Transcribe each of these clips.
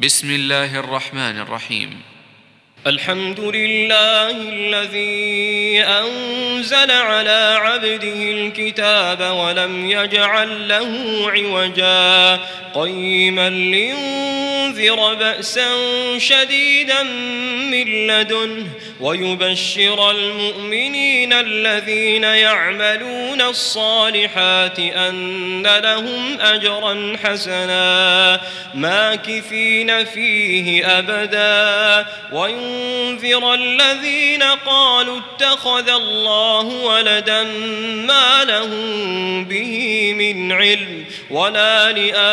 بسم الله الرحمن الرحيم. الحمد لله الذي أنزل على عبده الكتاب ولم يجعل له عوجا قيما لينذر بأسا شديدا من لدنه ويبشر المؤمنين الذين يعملون الصالحات أن لهم أجرا حسنا ماكثين فيه أبدا وينذر الذين قالوا اتخذ الله ولدا ما لهم به من علم ولا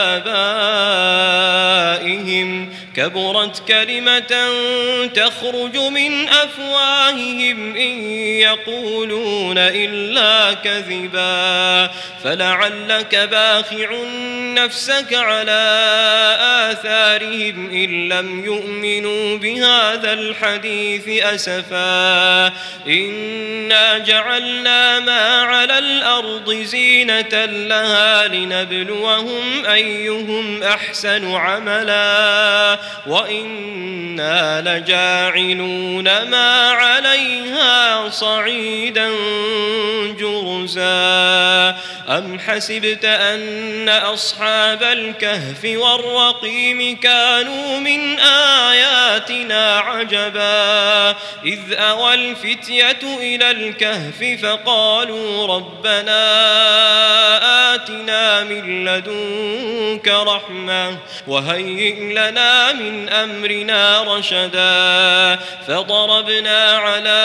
لآبائهم كبرت كلمة تخرج من أفواههم إن يقولون إلا كذبا فلعلك باخع نفسك على آثارهم إن لم يؤمنوا بهذا الحديث أسفا إنا جعلنا ما على الأرض زينة لها لنبلوهم أيهم أحسن عملا وإنا لجاعلون ما عليها صعيدا جرزا أم حسبت أن أصحاب الكهف والرقيم كانوا من آياتنا عجبا إذ أوى الفتية إلى الكهف فقالوا ربنا آتنا من لدنك رحمة وهيئ لنا من أمرنا رشدا فضربنا على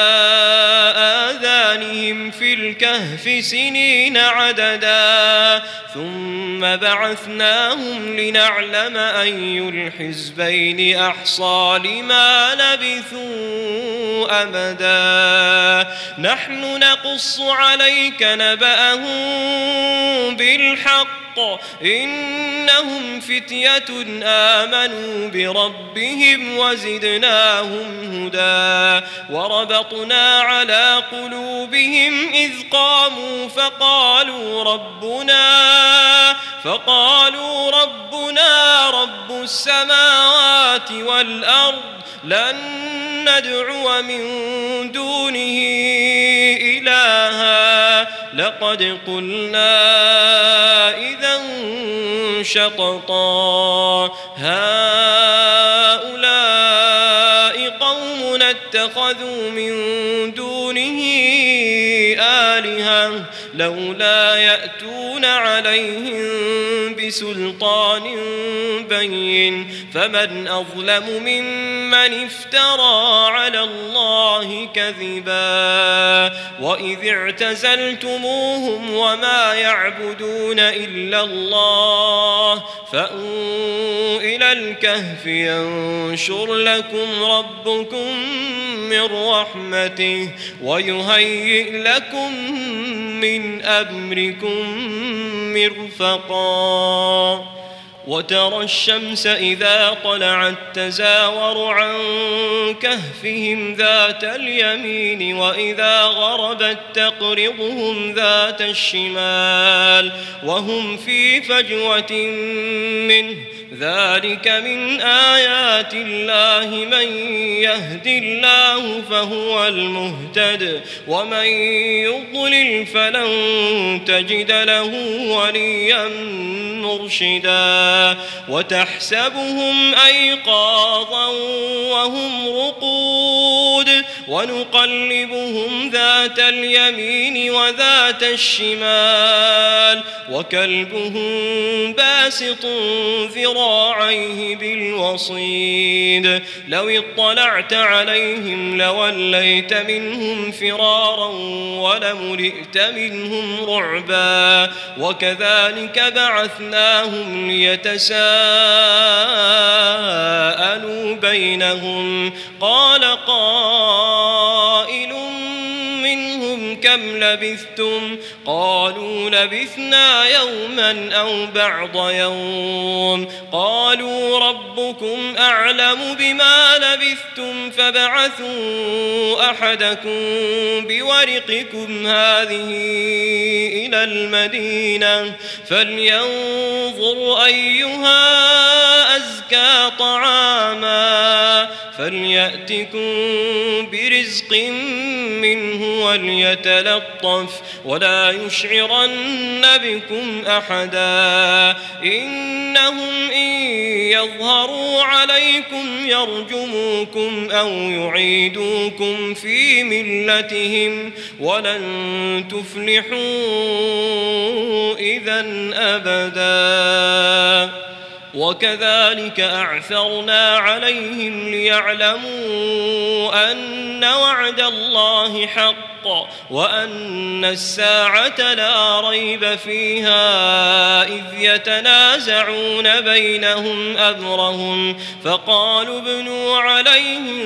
آذانهم في الكهف سنين عددا ثم بعثناهم لنعلم أي الحزبين أحصى لما لبثوا أمدا نحن نقص عليك نبأهم بالحق إنهم فتية آمنوا بربهم وزدناهم هدى وربطنا على قلوبهم إذ قاموا فقالوا ربنا رب السماوات والأرض لن ندعو من دونه إلها لقد قلنا إذا شططا هؤلاء قوم اتخذوا من دونه آلهة لولا يأتون عليهم بسلطان بين فمن أظلم ممن افترى على الله كذبا وإذ اعتزلتموهم وما يعبدون إلا الله فأووا إلى الكهف ينشر لكم ربكم من رحمته ويهيئ لكم من أمركم مرفقا وترى الشمس إذا طلعت تزاور عن كهفهم ذات اليمين وإذا غربت تقرضهم ذات الشمال وهم في فجوة منه ذلك من آيات الله من يهد الله فهو المهتد ومن يضلل فلن تجد له وليا مرشدا وتحسبهم أيقاظا وهم رقود ونقلبهم ذات اليمين وذات الشمال وكلبهم باسط ذراعيه بالوصيد لو اطلعت عليهم لوليت منهم فرارا ولملئت منهم رعبا وكذلك بعثناهم ليتساءلوا بينهم قال قائل منهم كم لبثتم قالوا لبثنا يوما أو بعض يوم قالوا ربكم أعلم بما لبثتم فابعثوا أحدكم بورقكم هذه إلى المدينة فلينظر أيها أزكى طعاما فليأتكم برزق منه وليتلطف ولا يشعرن بكم أحدا إنهم إن يظهروا عليكم يرجموكم أو يعيدوكم في ملتهم ولن تفلحوا إذا أبدا وكذلك أعثرنا عليهم ليعلموا أن وعد الله حق وأن الساعة لا ريب فيها إذ يتنازعون بينهم أمرهم فقالوا ابنوا عليهم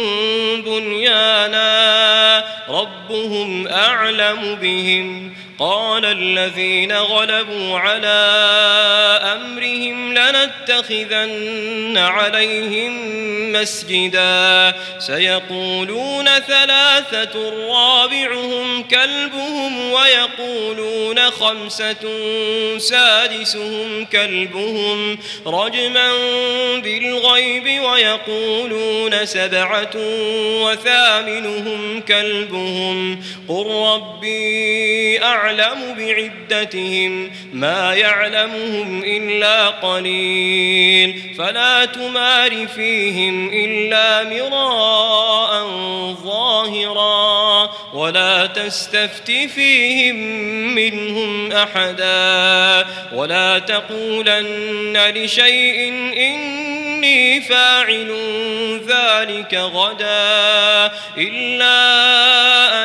بنيانا ربهم أعلم بهم قال الذين غلبوا على أمرهم لنتخذن عليهم مسجدا سيقولون ثلاثة رابعهم كلبهم ويقولون خمسة سادسهم كلبهم رجما بالغيب ويقولون سبعة وثامنهم كلبهم قل ربي أعلم بعدتهم ما يعلمهم إلا قليل فلا تمار فيهم إلا مراء ظاهرا ولا تستفت فيهم منهم أحدا ولا تقولن لشيء إني فاعل ذلك غدا إلا أن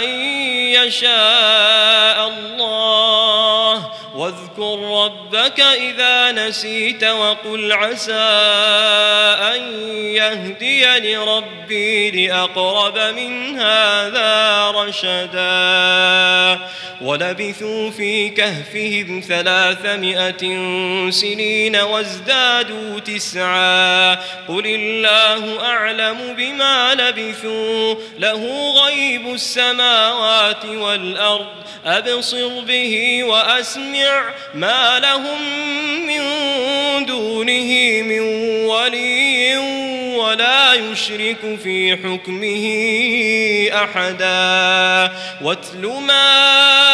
يشاء الله واذكر ربك إذا نسيت وقل عسى أن يهديني ربي لأقرب من هذا رشدا ولبثوا في كهفهم 300 سنين وازدادوا 9 قل الله أعلم بما لبثوا له غيب السماوات والأرض أبصر به وأسمع ما لهم من دونه من ولي ولا يشرك في حكمه أحدا واتل ما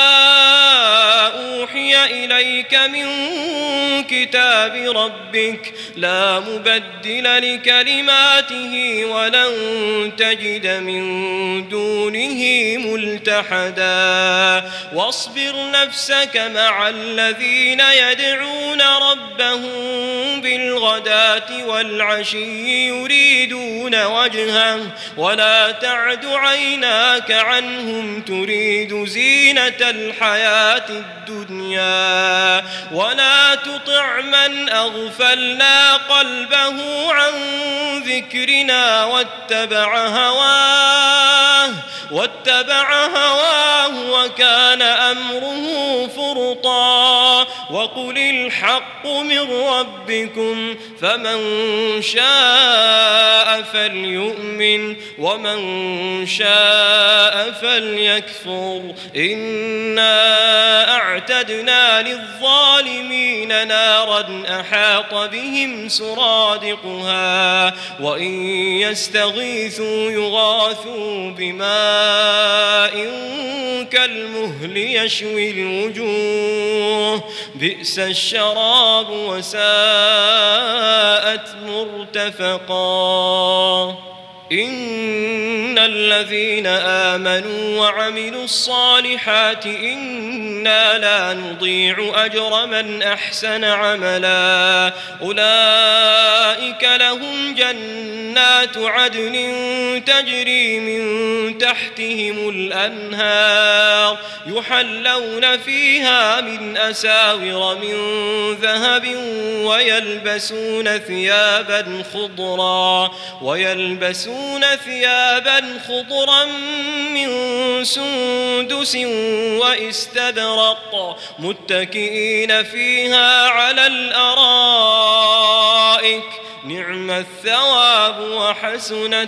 أوحي إليك من كتاب ربك لا مبدل لكلماته ولن تجد من دونه ملتحدا واصبر نفسك مع الذين يدعون ربهم بالغداة والعشي يريدون وجهه ولا تعد عيناك عنهم تريد زينة الحياة الدنيا ولا تطع من أغفلنا قلبه عن ذكرنا واتبع هواه وكان أمره فرطا وقل الحق من ربكم فمن شاء فليؤمن ومن شاء فليكفر إنا أعتدنا للظالمين نارا أحاط بهم سرادقها وإن يستغيثوا يغاثوا بماء كالمهل يشوي الوجوه بئس الشراب وساءت مرتفقا إن الذين آمنوا وعملوا الصالحات إنا لا نضيع أجر من أحسن عملا أولئك لهم جنات عدن تجري من تحتهم الأنهار يحلون فيها من أساور من ذهب ويلبسون ثيابا خضرا من سندس وإستبرق متكئين فيها على الأرائك نعم الثواب وحسنت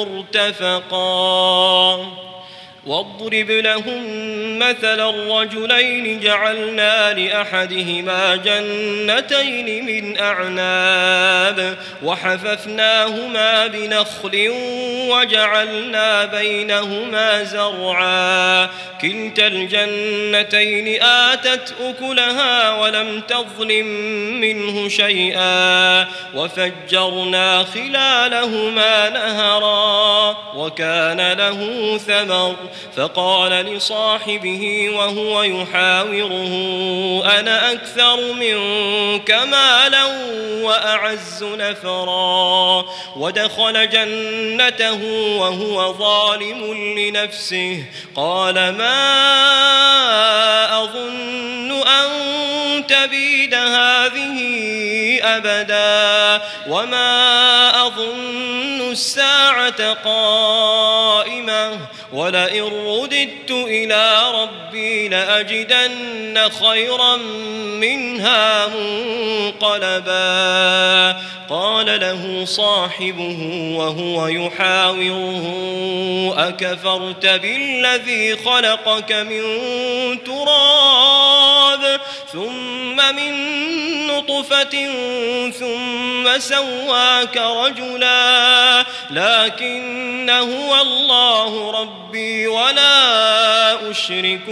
مرتفقا واضرب لهم مثل الرجلين جعلنا لأحدهما جنتين من أعناب وحففناهما بنخل وجعلنا بينهما زرعا كلتا الجنتين آتت أكلها ولم تظلم منه شيئا وفجرنا خلالهما نهرا وكان له ثمر فقال لصاحبه وهو يحاوره أنا أكثر منك مالا وأعز نفرا ودخل جنته وهو ظالم لنفسه قال ما أظن أن تبيد هذه أبدا وما أظن الساعة قائمة ولئن رددت إلى ربي لأجدن خيرا منها منقلبا قال له صاحبه وهو يحاوره أكفرت بالذي خلقك من تراب ثم من نطفة ثم سواك رجلا لكن هو الله ربي ولا أشرك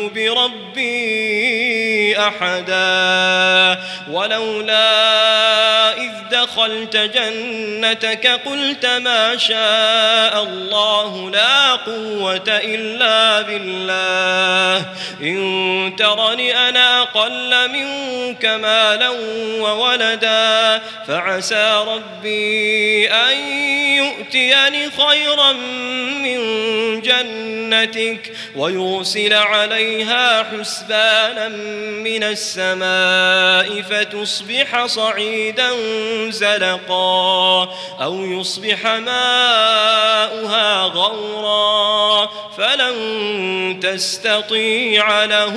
بربي أحدا ولولا إذ دخلت جنتك قلت ما شاء الله لا قوة إلا بالله إن ترني أنا أقل منك مالا وولدا فعسى ربي أن يؤتيني خيرا من جنتك ويرسل عليها حسبانا من السماء فتصبح صعيدا زلقا أو يصبح ماؤها غورا فلن تستطيع له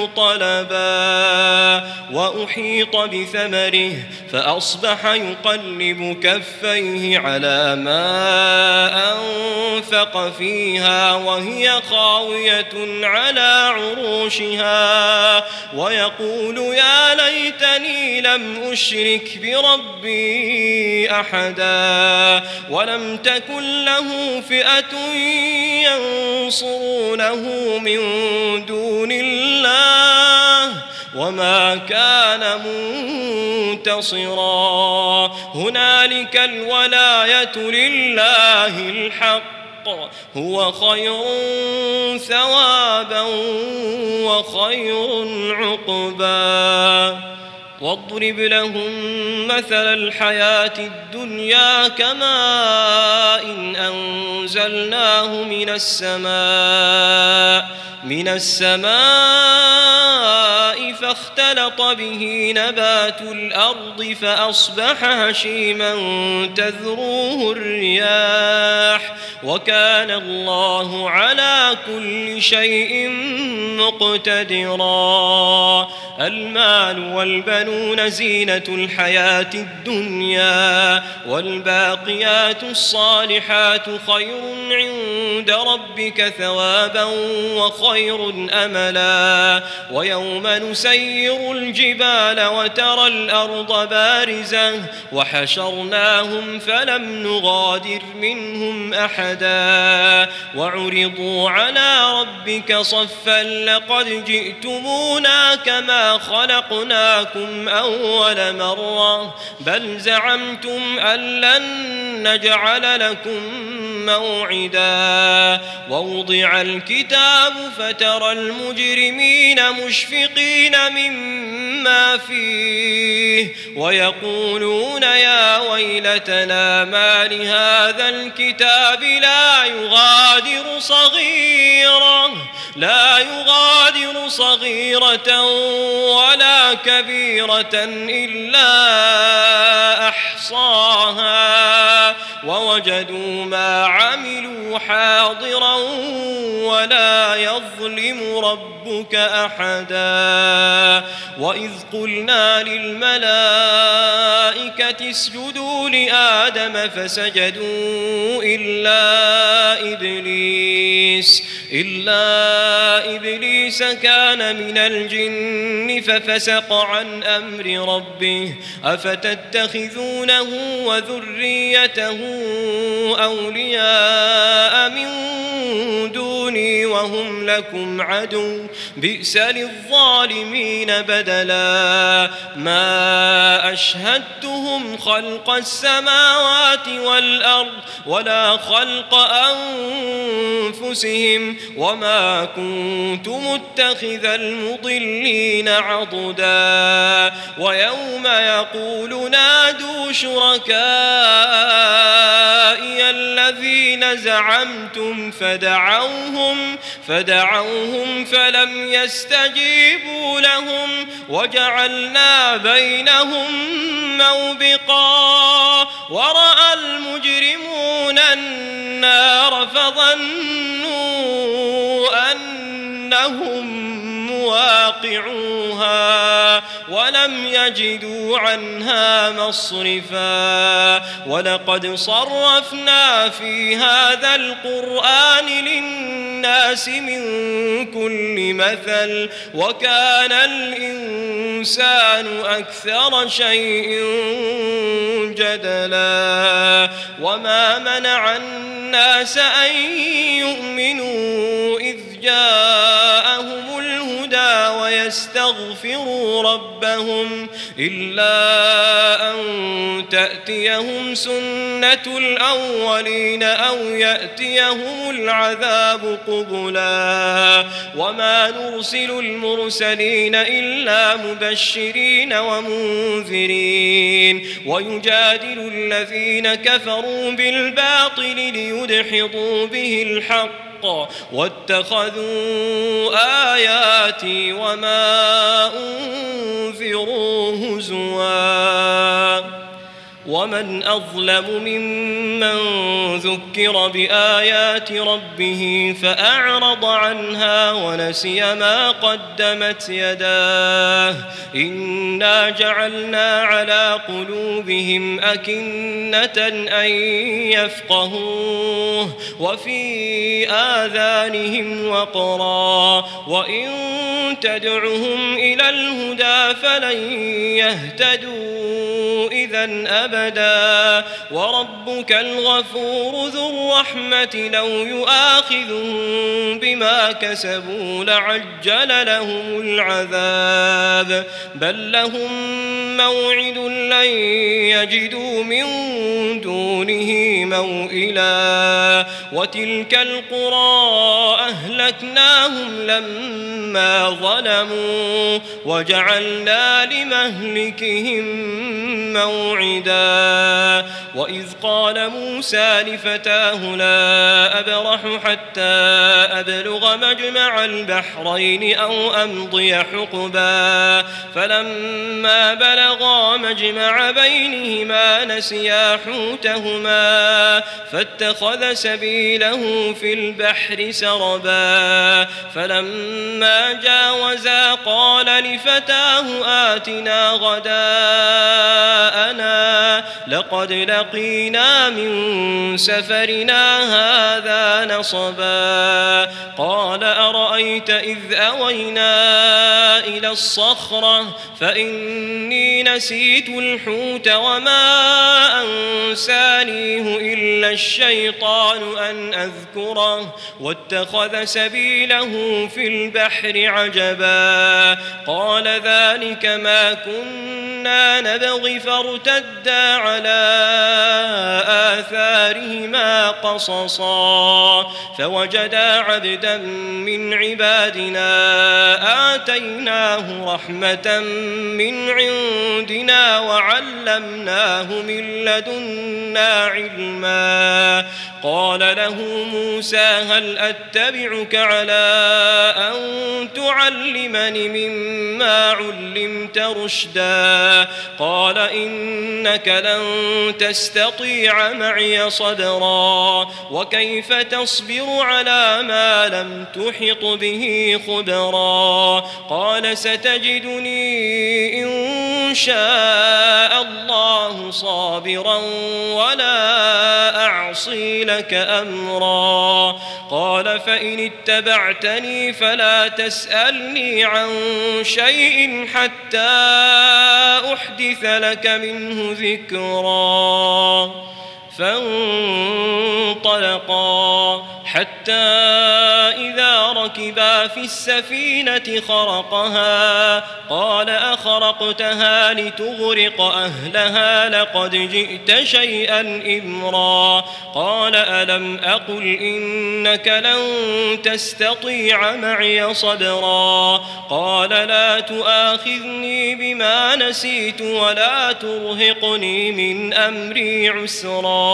طلبا وأحيط بثمره فأصبح يقلب كفيه على ما أنفق فيها وهي خاوية على عروشها ويقول يا ليتني لم أشرك بربي أحدا ولم تكن له فئة ينصرونه من دون الله وما كان منتصرا هنالك الولاية لله الحق هو خير ثوابا وخير عقبا واضرب لهم مثل الحياة الدنيا كماء إن أنزلناه من السماء فاختلط به نبات الأرض فأصبح هشيما تذروه الرياح وكان الله على كل شيء مقتدرا المال والبنون زينة الحياة الدنيا والباقيات الصالحات خير عند ربك ثوابا وخير أملا ويوم نسير الجبال وترى الأرض بارزة وحشرناهم فلم نغادر منهم أحدا وعرضوا على ربك صفا لقد جئتمونا كما خلقناكم أول مرة بل زعمتم أن لن نجعل لكم موعدا ووضع الكتاب فترى المجرمين مشفقين مما فيه ويقولون يا ويلتنا ما لهذا الكتاب لا يغادر صغيرة ولا كبيرة إلا أحصاها ووجدوا ما عملوا حاضرا ولا يظلم ربك أحدا وإذ قلنا للملائكة اسجدوا لآدم فسجدوا إلا إبليس كان من الجن ففسق عن أمر ربه أفتتخذونه وذريته أولياء من دوني وهم لكم عدو بئس للظالمين بدلا ما أشهدتهم خلق السماوات والأرض ولا خلق أنفسهم وما كنت متخذ المضلين عضدا ويوم يقول نادوا شركائي الذين زعمتم فدعوهم فلم يستجيبوا لهم وجعلنا بينهم موبقا ورأى المجرمون النار فظنوا أنهم مواقعوها ولم يجدوا عنها مصرفا ولقد صرفنا في هذا القرآن للناس من كل مثل وكان الإنسان أكثر شيء جدلا وما منع الناس أن يؤمنوا إذ جاءهم الهدى ويستغفروا ربهم إلا أن تأتيهم سنة الأولين أو يأتيهم العذاب قبلا وما نرسل المرسلين إلا مبشرين ومنذرين ويجادل الذين كفروا بالباطل ليدحضوا به الحق واتخذوا آياتي وما أنذروا هزوا ومن أظلم ممن ذكر بآيات ربه فأعرض عنها ونسي ما قدمت يداه إنا جعلنا على قلوبهم أكنة أن يفقهوه وفي آذانهم وقرا وإن تدعهم إلى الهدى فلن يهتدوا إذا أبدا وربك الغفور ذو الرحمة لو يؤاخذهم بما كسبوا لعجل لهم العذاب بل لهم موعد لن يجدوا من دونه موئلا وتلك القرى أهلكناهم لما ظلموا وجعلنا لمهلكهم موعدا وإذ قال موسى لفتاه لا أبرح حتى أبلغ مجمع البحرين أو أمضي حقبا فلما بلغا مجمع بينهما نسيا حوتهما فاتخذ سبيله في البحر سربا فلما جاوزا قال لفتاه آتنا غداءنا لقد لقينا من سفرنا هذا نصبا قال أرأيت إذ أوينا إلى الصخرة فإني نسيت الحوت وما أنسانيه إلا الشيطان أن أذكره واتخذ سبيله في البحر عجبا قال ذلك ما كنا نبغي فارتدا على آثارهما قصصا فوجدا عبدا من عبادنا آتيناه رحمة من عندنا وعلمناه من لدنا علما رشدا قال له موسى هل أتبعك على أن تعلمني مما علمت رشدا قال إنك لن تستطيع معي صبرا وكيف تصبر على ما لم تحط به خبرا قال ستجدني إن شاء الله صابرا ولا أعصي لك أمرا قال فإن اتبعتني فلا تسألني عن شيء حتى أحدث لك منه ذكرا فانطلقا حتى إذا ركبا في السفينة خرقها قال أخرقتها لتغرق أهلها لقد جئت شيئا إمرا قال ألم أقل إنك لن تستطيع معي صبرا قال لا تؤاخذني بما نسيت ولا ترهقني من أمري عسرا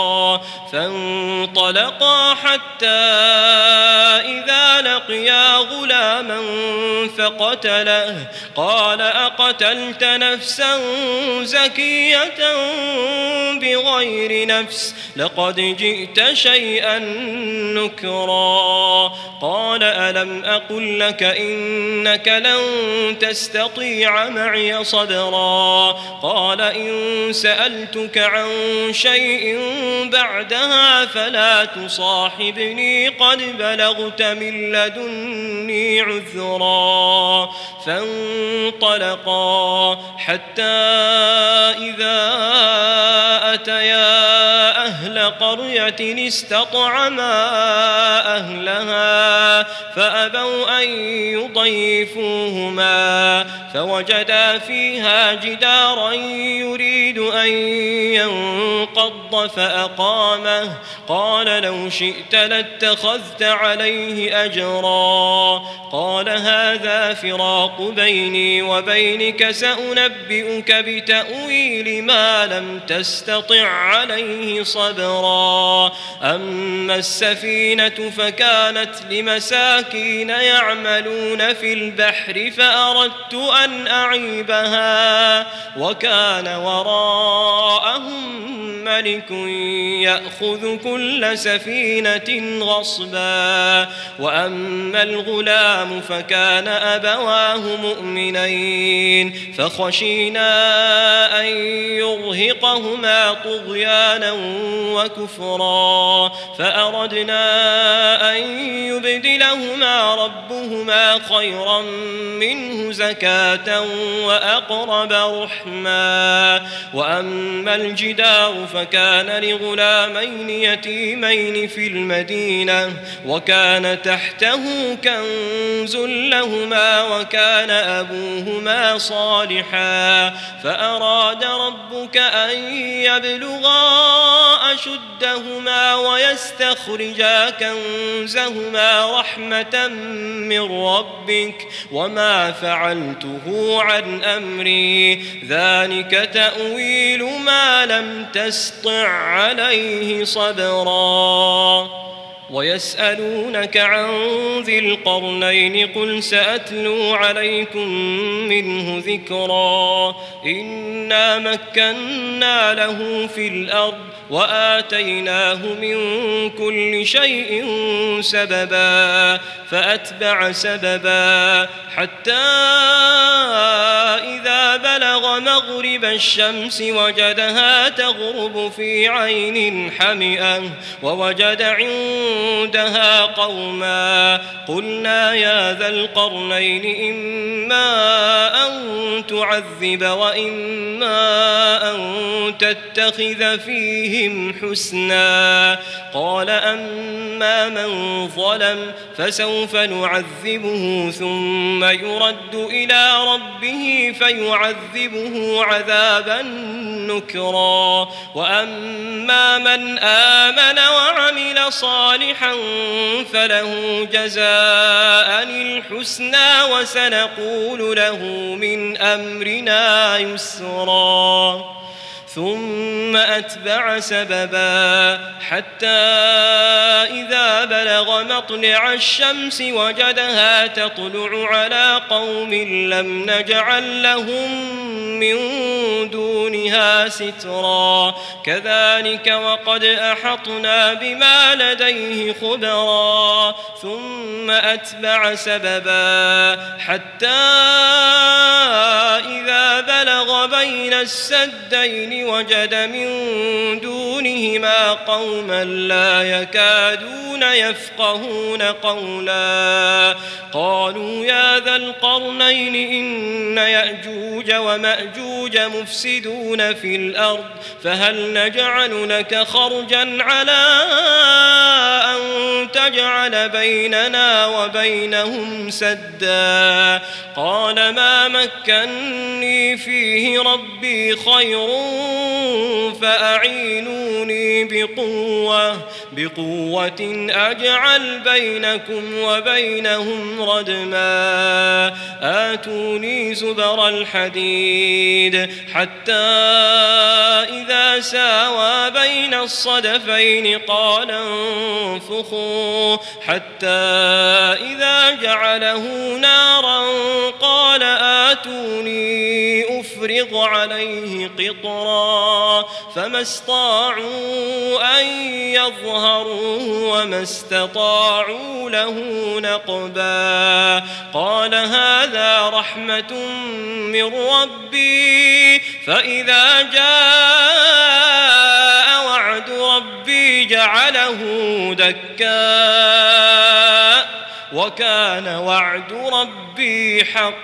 فانطلقا حتى إذا لقيا غلاما فقتله قال أقتلت نفسا زكية بغير نفس لقد جئت شيئا نكرا قال ألم أقل لك إنك لن تستطيع معي صبرا قال إن سألتك عن شيء بعدها فلا تصاحبني قد بلغت من لدني عذرا فانطلقا حتى إذا أتيا أهل قرية استطعما أهلها فأبوا أن يضيفوهما فوجدا فيها جدارا يريد أن ينقض فأقامه قال لو شئت لاتخذت عليه أجرا قال هذا فراق بيني وبينك سأنبئك بتأويل ما لم تستطع عليه صبرا أما السفينة فكانت لمساكين يعملون في البحر فأردت أن أعيبها وكان وراءهم ملك يأخذ كل سفينة غصبا وأما الغلام فكان أبواه مؤمنين فخشينا أن يرهقهما طغيانا وكفرا فأردنا أن يبدلهما ربهما خيرا منه زكاة وأقرب رحما وأما الجدار فكان لغلامين يتيمين في المدينة وكان تحته كنز لهما وكان أبوهما صالحا فأراد ربك أن يبلغا أشدهما ويستخرجا كنزهما رحمة من ربك وما فعلته عن أمري ذلك تأويل ما لم تسطع عليه صبرا ويسألونك عن ذي القرنين قل سأتلو عليكم منه ذكرا إنا مكنا له في الأرض وآتيناه من كل شيء سببا فأتبع سببا حتى إذا بلغ مغرب الشمس وجدها تغرب في عين حمئة ووجد عندها قوما قلنا يا ذا القرنين إما أن تعذب وإما أن تتخذ فيهم حسنا قال أما من ظلم فسوف نعذبه ثم يرد إلى ربه فيعذبه عذابا نكرا وأما من آمن وعمل صالحا فله جزاء الحسنى وسنقول له من أمرنا يسرا ثم أتبع سببا حتى إذا بلغ مطلع الشمس وجدها تطلع على قوم لم نجعل لهم من دونها سترا كذلك وقد أحطنا بما لديه خبرا ثم أتبع سببا حتى إذا بلغ بين السدين وجد من دونهما قوما لا يكادون يفقهون قولا قالوا يا ذا القرنين إن يأجوج ومأجوج مفسدون في الأرض فهل نجعل لك خرجا على أن تجعل بيننا وبينهم سدا قال ما مكني فيه ربي خير فأعينوني بقوة أجعل بينكم وبينهم ردما آتوني زبر الحديد حتى إذا ساوى بين الصدفين قال انفخوا حتى إذا جعله نارا قال آتوني أفرغ عليه قطرا فما استطاعوا أن يظهروه وما استطاعوا له نقبا قال هذا رحمة من ربي فإذا جاء وعد ربي جعله دكا وكان وعد ربي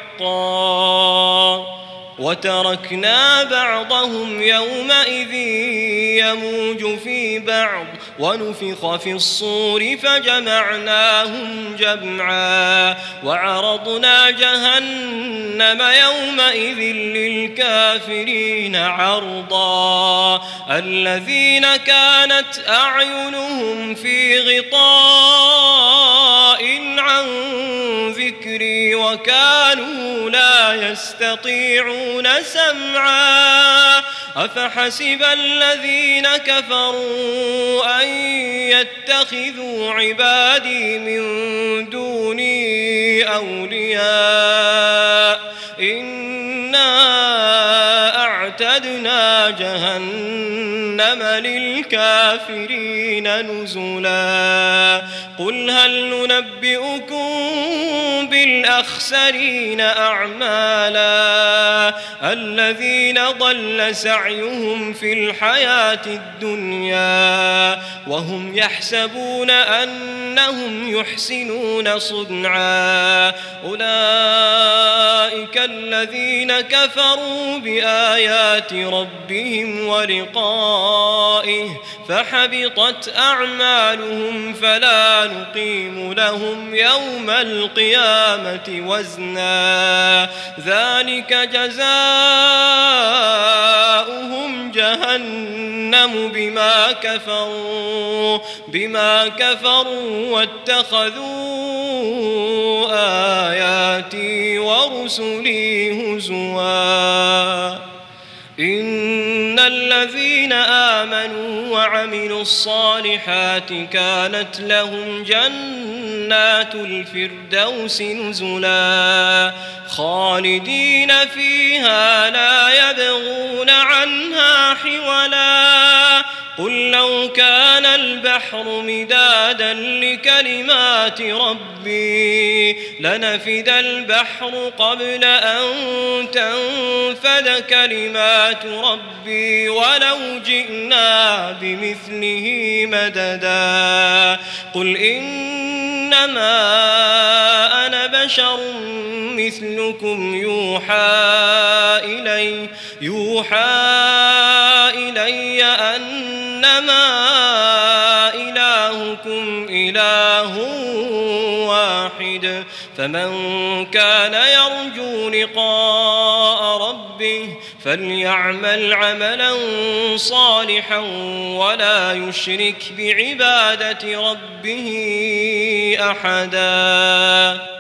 حقا وتركنا بعضهم يومئذ يموج في بعض ونفخ في الصور فجمعناهم جمعا وعرضنا جهنم يومئذ للكافرين عرضا الذين كانت أعينهم في غطاء عن ذكري وكانوا لا يستطيعون سمعا أفحسب الذين كفروا أن يتخذوا عبادي من دوني أولياء إنا أعتدنا جهنم للكافرين نزلا قل هل ننبئكم بالأخسرين أعمالا الذين ضل سعيهم في الحياة الدنيا وهم يحسبون أنهم يحسنون صنعا أولئك الذين كفروا بآيات ربهم ولقائه فحبطت أعمالهم فلا نقيم لهم يوم القيامة وزنا ذلك جزاؤهم جهنم بما كفروا واتخذوا آياتي ورسلي هزوا إن الذين آمنوا وعملوا الصالحات كانت لهم جنات الفردوس نزلا خالدين فيها لا يبغون عنها حولا قل لو كان البحر مدادا لكلمات ربي لنفد البحر قبل أن تنفد كلمات ربي ولو جئنا بمثله مددا قل إنما أنا بشر مثلكم يوحى إلي أنما إلهكم إله واحد فمن كان يرجو لقاء ربه فليعمل عملا صالحا ولا يشرك بعبادة ربه أحدا.